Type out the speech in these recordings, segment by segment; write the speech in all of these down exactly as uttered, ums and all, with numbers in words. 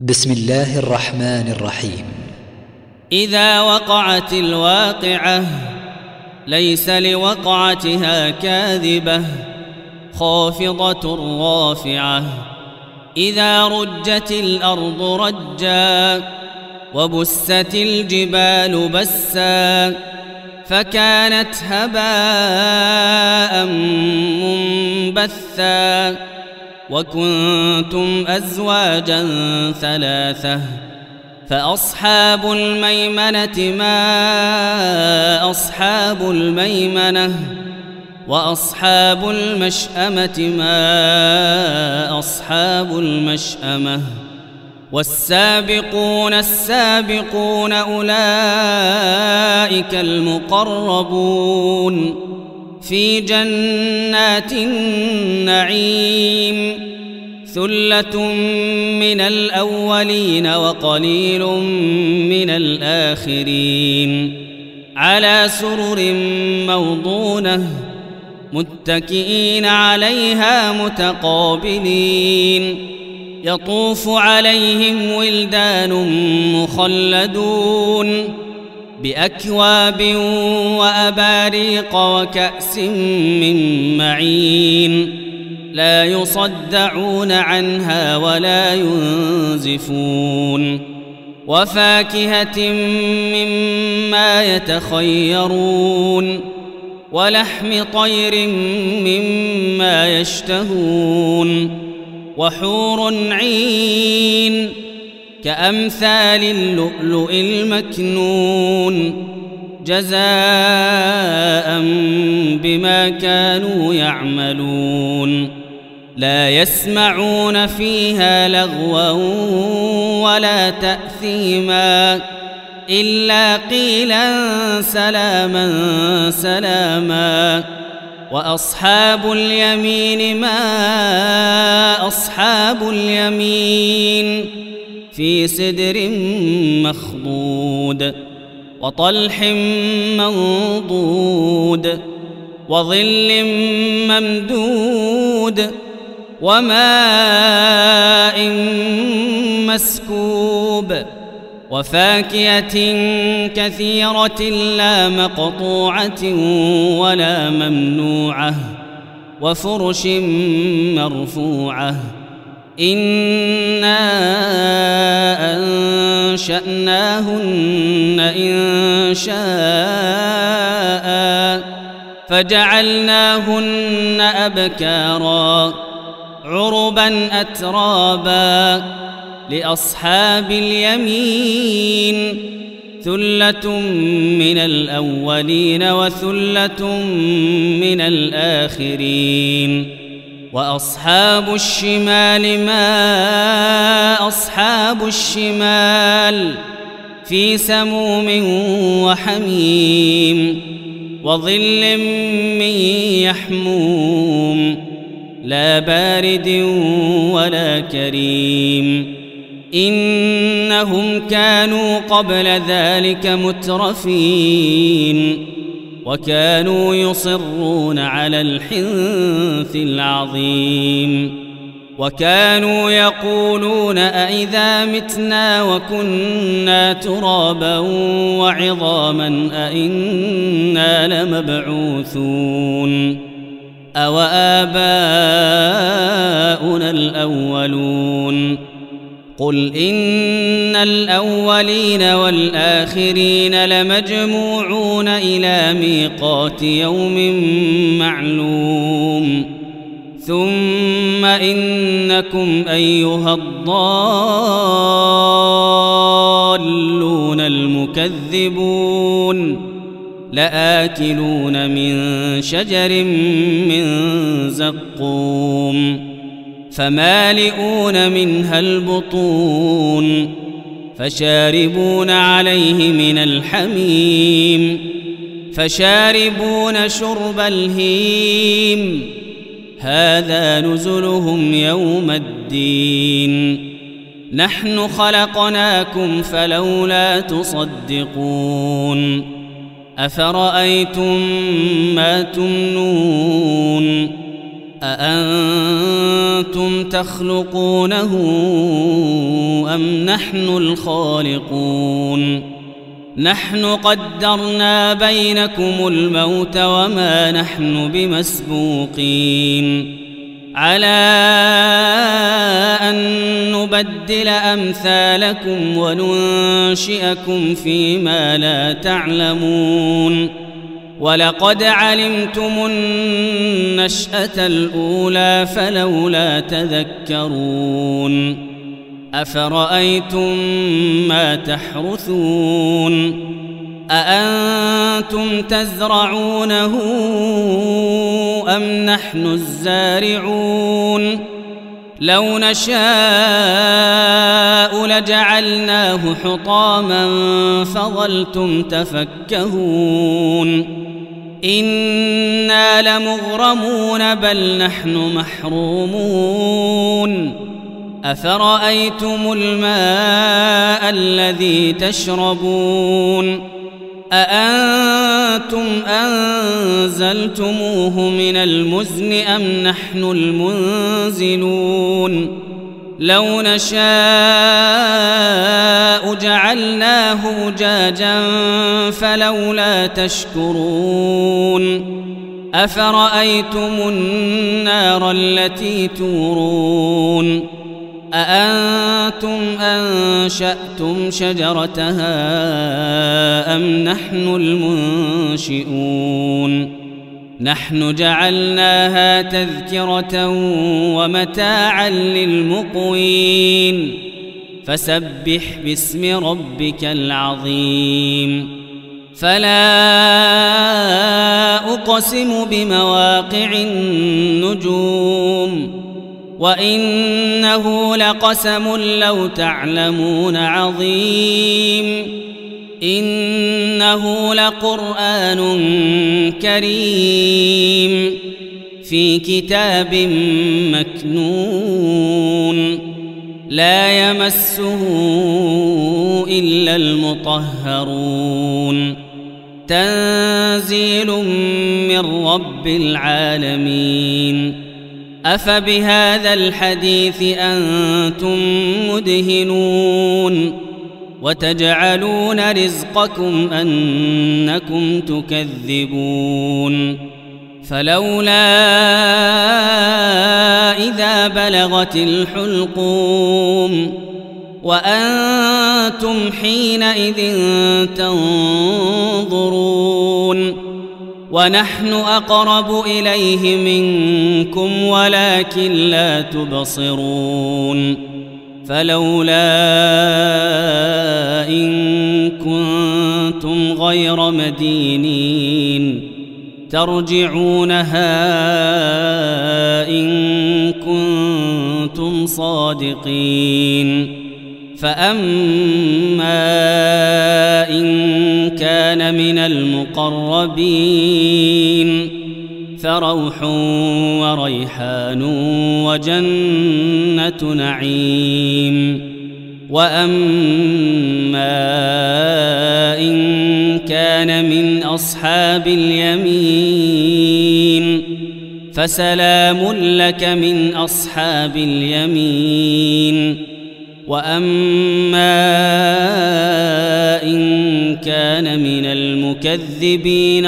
بسم الله الرحمن الرحيم. إذا وقعت الواقعة ليس لوقعتها كاذبة خافضة رافعة. إذا رجت الأرض رجا وبست الجبال بسا فكانت هباء منبثا وكنتم أزواجا ثلاثة فأصحاب الميمنة ما أصحاب الميمنة وأصحاب المشأمة ما أصحاب المشأمة. والسابقون السابقون أولئك المقربون في جنات النعيم. ثلة من الأولين وقليل من الآخرين على سرر موضونة متكئين عليها متقابلين. يطوف عليهم ولدان مخلدون بأكواب وأباريق وكأس من معين لا يصدعون عنها ولا ينزفون. وفاكهة مما يتخيرون ولحم طير مما يشتهون. وحور عين كأمثال اللؤلؤ المكنون جزاء بما كانوا يعملون. لا يسمعون فيها لغوا ولا تأثيما إلا قيلا سلاما سلاما. وأصحاب اليمين ما أصحاب اليمين في سدر مخضود وطلح منضود وظل ممدود وماء مسكوب وفاكهة كثيرة لا مقطوعة ولا ممنوعة وفرش مرفوعة. إنا أنشأناهن إن شاء فجعلناهن أبكارا عربا أترابا لأصحاب اليمين. ثلة من الأولين وثلة من الآخرين. وأصحاب الشمال ما أصحاب الشمال في سموم وحميم وظل من يحموم لا بارد ولا كريم. إنهم كانوا قبل ذلك مترفين وكانوا يصرون على الحنث العظيم. وكانوا يقولون أئذا متنا وكنا ترابا وعظاما أئنا لمبعوثون أو آباؤنا الأولون. قل إن الأولين والآخرين لمجموعون إلى ميقات يوم معلوم. ثم إنكم أيها الضالون المكذبون لآكلون من شجر من زقوم فمالئون منها البطون فشاربون عليه من الحميم فشاربون شرب الهيم. هذا نزلهم يوم الدين. نحن خلقناكم فلولا تصدقون. أفرأيتم ما تمنون أأنتم تخلقونه أم نحن الخالقون نحن قدرنا بينكم الموت وما نحن بمسبوقين على أن نبدل أمثالكم وننشئكم فيما لا تعلمون ولقد علمتم النشأة الأولى فلولا تذكرون أفرأيتم ما تحرثون أأنتم تزرعونه أم نحن الزارعون لو نشاء لجعلناه حطاما فظلتم تفكهون إنا لمغرمون بل نحن محرومون أفرأيتم الماء الذي تشربون أأنتم أنزلتموه من المزن أم نحن المنزلون لو نشاء جعلناه أجاجا فلولا تشكرون أفرأيتم النار التي تورون أأنتم أنشأتم شجرتها أم نحن المنشئون نحن جعلناها تذكرة ومتاعا للمقوين فسبح باسم ربك العظيم فلا أقسم بمواقع النجوم وإنه لقسم لو تعلمون عظيم إنه لقرآن كريم في كتاب مكنون لا يمسه إلا المطهرون تنزيل من رب العالمين أفبهذا الحديث أنتم مدهنون وتجعلون رزقكم أنكم تكذبون فلولا إذا بلغت الحلقوم وأنتم حينئذ تنظرون ونحن أقرب إليه منكم ولكن لا تبصرون فلولا إن كنتم غير مدينين ترجعونها إن كنتم صادقين فأما إن كان من المقربين فروح وريحان وجنة نعيم وأما إن كان من أصحاب اليمين فسلام لك من أصحاب اليمين وأما إن كان من المكذبين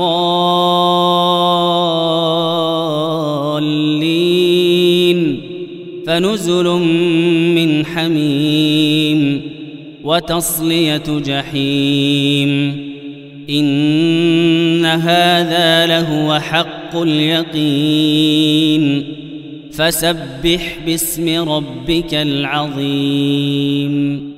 الضالين فنزل من حميم وتصلية جحيم إن هذا لهو حق اليقين فسبح باسم ربك العظيم